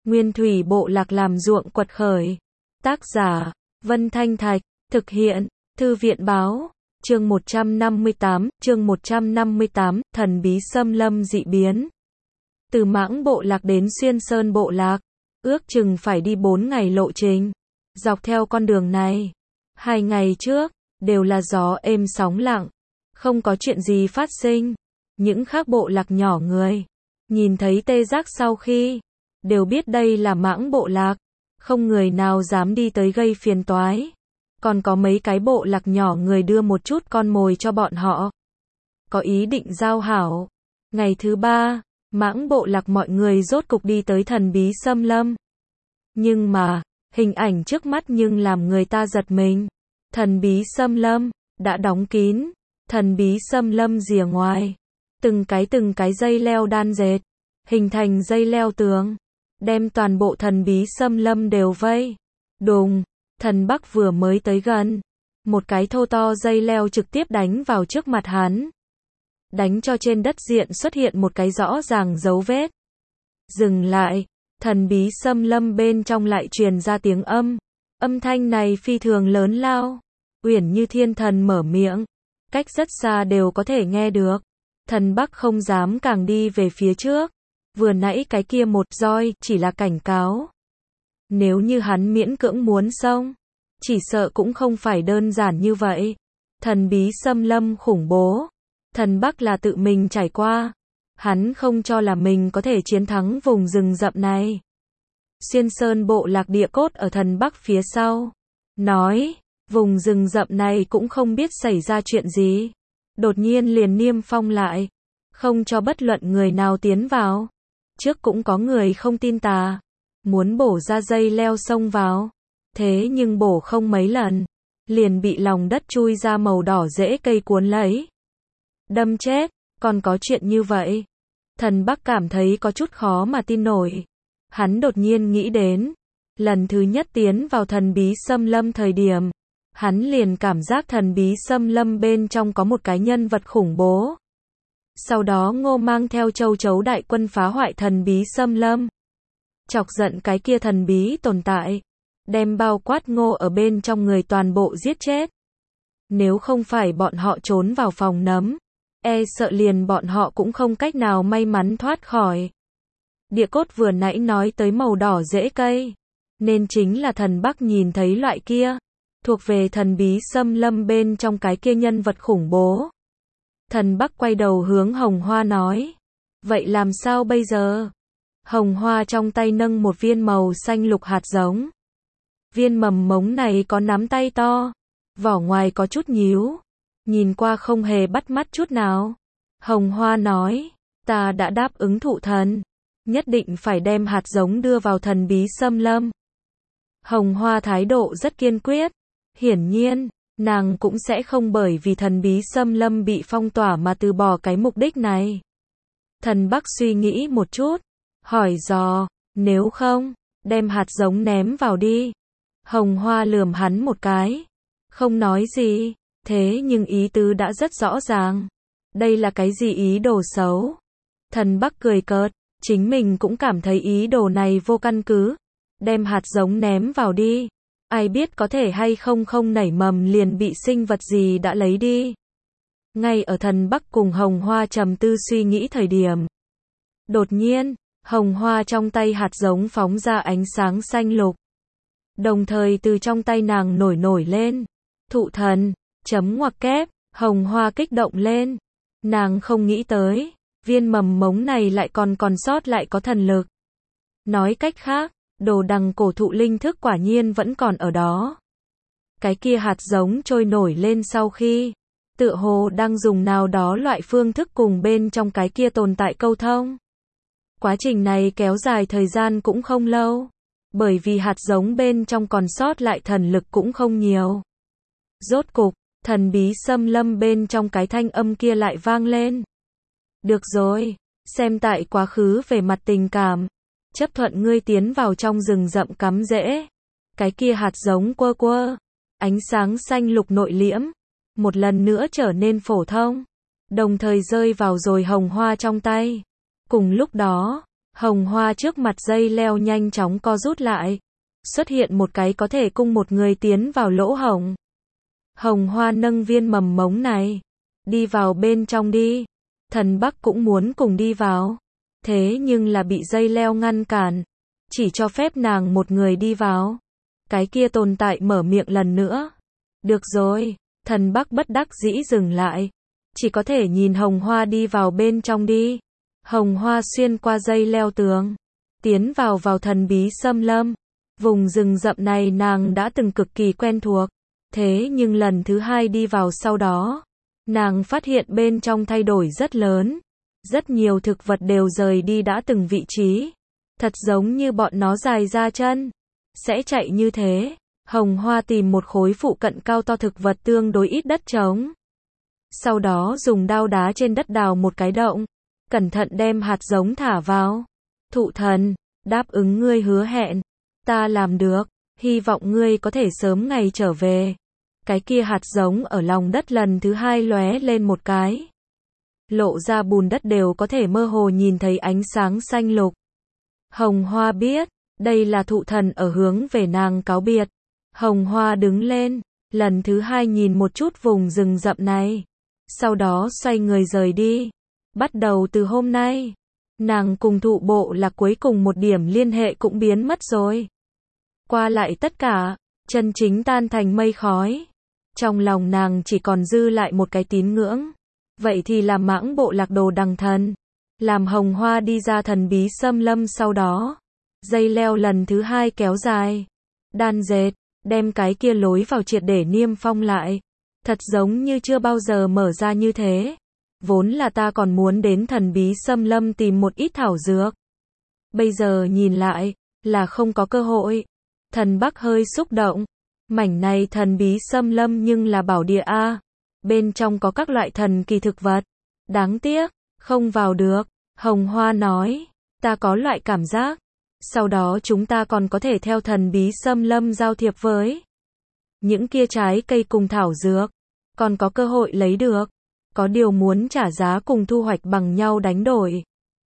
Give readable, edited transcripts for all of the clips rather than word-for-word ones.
Nguyên thủy bộ lạc làm ruộng quật khởi. Tác giả, Vân Thanh Thạch, thực hiện, Thư viện báo, chương 158, thần bí xâm lâm dị biến. Từ Mãng bộ lạc đến Xuyên Sơn bộ lạc, ước chừng phải đi 4 ngày lộ trình. Dọc theo con đường này, 2 ngày trước, đều là gió êm sóng lặng, không có chuyện gì phát sinh. Những khác bộ lạc nhỏ người, nhìn thấy tê giác sau khi, đều biết đây là Mãng bộ lạc, không người nào dám đi tới gây phiền toái. Còn có mấy cái bộ lạc nhỏ người đưa một chút con mồi cho bọn họ, có ý định giao hảo. Ngày thứ 3, Mãng bộ lạc mọi người rốt cục đi tới thần bí xâm lâm. Nhưng mà, hình ảnh trước mắt nhưng làm người ta giật mình. Thần bí xâm lâm đã đóng kín, thần bí xâm lâm rìa ngoài, từng cái dây leo đan dệt, hình thành dây leo tường, đem toàn bộ thần bí xâm lâm đều vây. Đùng, Thần Bắc vừa mới tới gần, một cái thô to dây leo trực tiếp đánh vào trước mặt hắn, đánh cho trên đất diện xuất hiện một cái rõ ràng dấu vết. Dừng lại, thần bí xâm lâm bên trong lại truyền ra tiếng âm thanh này phi thường lớn lao, uyển như thiên thần mở miệng, cách rất xa đều có thể nghe được. Thần Bắc không dám càng đi về phía trước, vừa nãy cái kia một roi chỉ là cảnh cáo. Nếu như hắn miễn cưỡng muốn xông, chỉ sợ cũng không phải đơn giản như vậy. Thần bí xâm lâm khủng bố, Thần Bắc là tự mình trải qua, hắn không cho là mình có thể chiến thắng vùng rừng rậm này. Xuyên Sơn bộ lạc địa cốt ở Thần Bắc phía sau, nói, vùng rừng rậm này cũng không biết xảy ra chuyện gì, đột nhiên liền niêm phong lại, không cho bất luận người nào tiến vào. Trước cũng có người không tin tà, muốn bổ ra dây leo xông vào, thế nhưng bổ không mấy lần, liền bị lòng đất chui ra màu đỏ rễ cây cuốn lấy, đâm chết. Còn có chuyện như vậy? Thần Bắc cảm thấy có chút khó mà tin nổi. Hắn đột nhiên nghĩ đến, lần thứ nhất tiến vào thần bí xâm lâm thời điểm, hắn liền cảm giác thần bí xâm lâm bên trong có một cái nhân vật khủng bố. Sau đó Ngô mang theo châu chấu đại quân phá hoại thần bí xâm lâm, chọc giận cái kia thần bí tồn tại, đem bao quát Ngô ở bên trong người toàn bộ giết chết. Nếu không phải bọn họ trốn vào phòng nấm, e sợ liền bọn họ cũng không cách nào may mắn thoát khỏi. Địa cốt vừa nãy nói tới màu đỏ rễ cây, nên chính là Thần Bắc nhìn thấy loại kia, thuộc về thần bí xâm lâm bên trong cái kia nhân vật khủng bố. Thần Bắc quay đầu hướng Hồng Hoa nói, vậy làm sao bây giờ? Hồng Hoa trong tay nâng một viên màu xanh lục hạt giống. Viên mầm mống này có nắm tay to, vỏ ngoài có chút nhíu, nhìn qua không hề bắt mắt chút nào. Hồng Hoa nói, ta đã đáp ứng thụ thần, nhất định phải đem hạt giống đưa vào thần bí xâm lâm. Hồng Hoa thái độ rất kiên quyết, hiển nhiên, nàng cũng sẽ không bởi vì thần bí xâm lâm bị phong tỏa mà từ bỏ cái mục đích này. Thần Bắc suy nghĩ một chút, hỏi dò, nếu không, đem hạt giống ném vào đi. Hồng Hoa lườm hắn một cái, không nói gì, thế nhưng ý tứ đã rất rõ ràng. Đây là cái gì ý đồ xấu? Thần Bắc cười cợt, chính mình cũng cảm thấy ý đồ này vô căn cứ. Đem hạt giống ném vào đi, ai biết có thể hay không nảy mầm liền bị sinh vật gì đã lấy đi. Ngay ở Thần Bắc cùng Hồng Hoa trầm tư suy nghĩ thời điểm, đột nhiên, Hồng Hoa trong tay hạt giống phóng ra ánh sáng xanh lục. Đồng thời từ trong tay nàng nổi lên, thụ thần, chấm ngoặc kép. Hồng Hoa kích động lên, nàng không nghĩ tới, viên mầm mống này lại còn sót lại có thần lực. Nói cách khác, đồ đằng cổ thụ linh thức quả nhiên vẫn còn ở đó. Cái kia hạt giống trôi nổi lên sau khi, tựa hồ đang dùng nào đó loại phương thức cùng bên trong cái kia tồn tại câu thông. Quá trình này kéo dài thời gian cũng không lâu, bởi vì hạt giống bên trong còn sót lại thần lực cũng không nhiều. Rốt cục, thần bí xâm lâm bên trong cái thanh âm kia lại vang lên. Được rồi, xem tại quá khứ về mặt tình cảm, chấp thuận ngươi tiến vào trong rừng rậm cắm rễ. Cái kia hạt giống quơ, ánh sáng xanh lục nội liễm, một lần nữa trở nên phổ thông, đồng thời rơi vào rồi Hồng Hoa trong tay. Cùng lúc đó, Hồng hoa trước mặt dây leo nhanh chóng co rút lại. Xuất hiện một cái có thể cung một người tiến vào lỗ hổng. Hồng hoa nâng viên mầm mống này. Đi vào bên trong đi. Thần Bắc cũng muốn cùng đi vào. Thế nhưng là bị dây leo ngăn cản. Chỉ cho phép nàng một người đi vào. Cái kia tồn tại mở miệng lần nữa. Được rồi, thần Bắc bất đắc dĩ dừng lại. Chỉ có thể nhìn hồng hoa đi vào bên trong đi. Hồng hoa xuyên qua dây leo tường. Tiến vào thần bí xâm lâm. Vùng rừng rậm này nàng đã từng cực kỳ quen thuộc. Thế nhưng lần thứ hai đi vào sau đó. Nàng phát hiện bên trong thay đổi rất lớn. Rất nhiều thực vật đều rời đi đã từng vị trí. Thật giống như bọn nó dài ra chân. Sẽ chạy như thế. Hồng hoa tìm một khối phụ cận cao to thực vật tương đối ít đất trống. Sau đó dùng đao đá trên đất đào một cái động. Cẩn thận đem hạt giống thả vào. Thụ thần, đáp ứng ngươi hứa hẹn. Ta làm được, hy vọng ngươi có thể sớm ngày trở về. Cái kia hạt giống ở lòng đất lần thứ hai lóe lên một cái. Lộ ra bùn đất đều có thể mơ hồ nhìn thấy ánh sáng xanh lục. Hồng hoa biết, đây là thụ thần ở hướng về nàng cáo biệt. Hồng hoa đứng lên, lần thứ hai nhìn một chút vùng rừng rậm này. Sau đó xoay người rời đi. Bắt đầu từ hôm nay, nàng cùng thụ bộ là cuối cùng một điểm liên hệ cũng biến mất rồi. Qua lại tất cả, chân chính tan thành mây khói. Trong lòng nàng chỉ còn dư lại một cái tín ngưỡng. Vậy thì làm mãng bộ lạc đồ đằng thần. Làm hồng hoa đi ra thần bí xâm lâm sau đó. Dây leo lần thứ hai kéo dài. Đan dệt, đem cái kia lối vào triệt để niêm phong lại. Thật giống như chưa bao giờ mở ra như thế. Vốn là ta còn muốn đến thần bí xâm lâm tìm một ít thảo dược. Bây giờ nhìn lại, là không có cơ hội. Thần Bắc hơi xúc động. Mảnh này thần bí xâm lâm nhưng là bảo địa A. Bên trong có các loại thần kỳ thực vật. Đáng tiếc, không vào được. Hồng Hoa nói, ta có loại cảm giác. Sau đó chúng ta còn có thể theo thần bí xâm lâm giao thiệp với những kia trái cây cùng thảo dược. Còn có cơ hội lấy được. Có điều muốn trả giá cùng thu hoạch bằng nhau đánh đổi.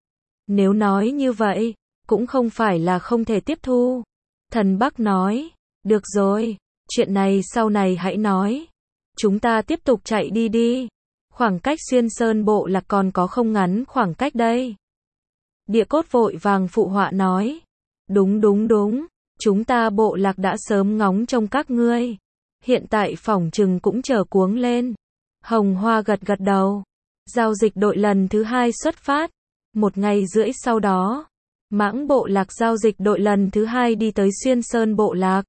Nếu nói như vậy, cũng không phải là không thể tiếp thu. Thần Bắc nói, được rồi, chuyện này sau này hãy nói. Chúng ta tiếp tục chạy đi đi. Khoảng cách xuyên sơn bộ lạc còn có không ngắn khoảng cách đây. Địa cốt vội vàng phụ họa nói. Đúng đúng đúng, chúng ta bộ lạc đã sớm ngóng trông các ngươi. Hiện tại phỏng chừng cũng chờ cuống lên. Hồng Hoa gật gật đầu. Giao dịch đội lần thứ hai xuất phát. 1 ngày rưỡi sau đó, mãng bộ lạc giao dịch đội lần thứ hai đi tới xuyên sơn bộ lạc.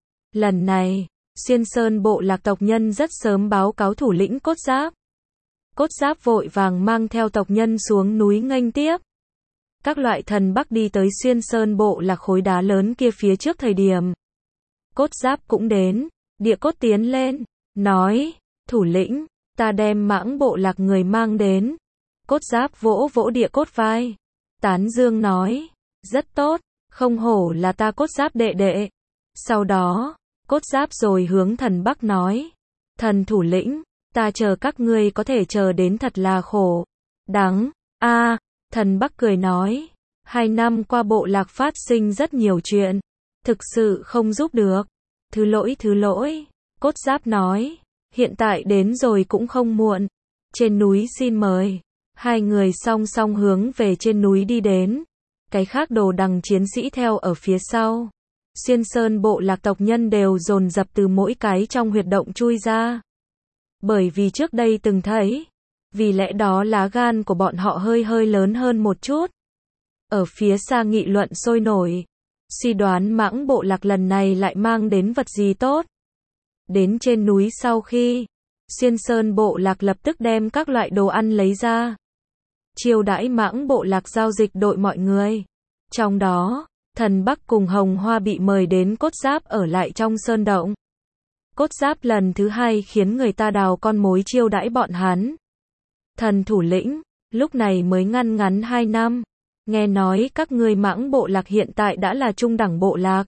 Lần này, xuyên sơn bộ lạc tộc nhân rất sớm báo cáo thủ lĩnh Cốt Giáp. Cốt Giáp vội vàng mang theo tộc nhân xuống núi nghênh tiếp. Các loại thần Bắc đi tới xuyên sơn bộ lạc khối đá lớn kia phía trước thời điểm. Cốt Giáp cũng đến, địa cốt tiến lên, nói, thủ lĩnh, ta đem mãng bộ lạc người mang đến. Cốt Giáp vỗ vỗ địa cốt vai. Tán dương nói, rất tốt, không hổ là ta Cốt Giáp đệ đệ. Sau đó, Cốt Giáp rồi hướng thần Bắc nói, thần thủ lĩnh, ta chờ các ngươi có thể chờ đến thật là khổ. Đắng, thần Bắc cười nói, 2 năm qua bộ lạc phát sinh rất nhiều chuyện. Thực sự không giúp được. Thứ lỗi. Cốt Giáp nói, hiện tại đến rồi cũng không muộn. Trên núi xin mời. 2 người song song hướng về trên núi đi đến. Cái khác đồ đằng chiến sĩ theo ở phía sau. Xuyên sơn bộ lạc tộc nhân đều dồn dập từ mỗi cái trong huyệt động chui ra. Bởi vì trước đây từng thấy. Vì lẽ đó lá gan của bọn họ hơi lớn hơn một chút. Ở phía xa nghị luận sôi nổi. Suy đoán mãng bộ lạc lần này lại mang đến vật gì tốt. Đến trên núi sau khi, xuyên sơn bộ lạc lập tức đem các loại đồ ăn lấy ra. Chiêu đãi mãng bộ lạc giao dịch đội mọi người. Trong đó, thần Bắc cùng Hồng Hoa bị mời đến Cốt Giáp ở lại trong sơn động. Cốt Giáp lần thứ hai khiến người ta đào con mối chiêu đãi bọn hắn. Thần thủ lĩnh, lúc này mới ngắn 2 năm. Nghe nói các ngươi mãng bộ lạc hiện tại đã là trung đẳng bộ lạc.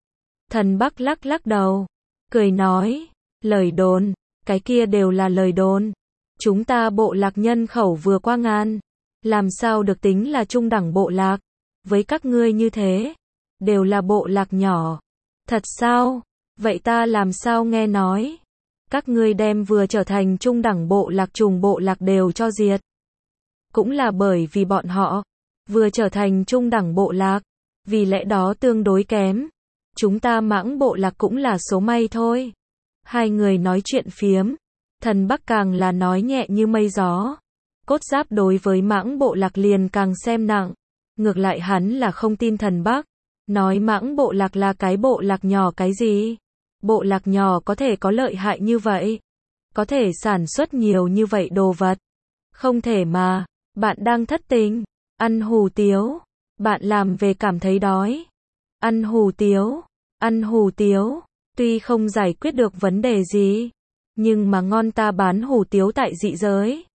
Thần Bắc lắc đầu. Cười nói, lời đồn, cái kia đều là lời đồn. Chúng ta bộ lạc nhân khẩu vừa qua ngàn. Làm sao được tính là trung đẳng bộ lạc. với các ngươi như thế, đều là bộ lạc nhỏ. Thật sao? Vậy ta làm sao nghe nói? Các ngươi đem vừa trở thành trung đẳng bộ lạc trùng bộ lạc đều cho diệt. Cũng là bởi vì bọn họ vừa trở thành trung đẳng bộ lạc, vì lẽ đó tương đối kém. Chúng ta Mãng bộ lạc cũng là số may thôi. Hai người nói chuyện phiếm, Thần Bắc càng là nói nhẹ như mây gió. Cốt Giáp đối với Mãng bộ lạc liền càng xem nặng. Ngược lại hắn là không tin Thần Bắc, nói Mãng bộ lạc là cái bộ lạc nhỏ cái gì? Bộ lạc nhỏ có thể có lợi hại như vậy? Có thể sản xuất nhiều như vậy đồ vật? Không thể mà, bạn đang thất tình, ăn hủ tiếu, bạn làm về cảm thấy đói. Ăn hủ tiếu, tuy không giải quyết được vấn đề gì, nhưng mà ngon ta bán hủ tiếu tại dị giới.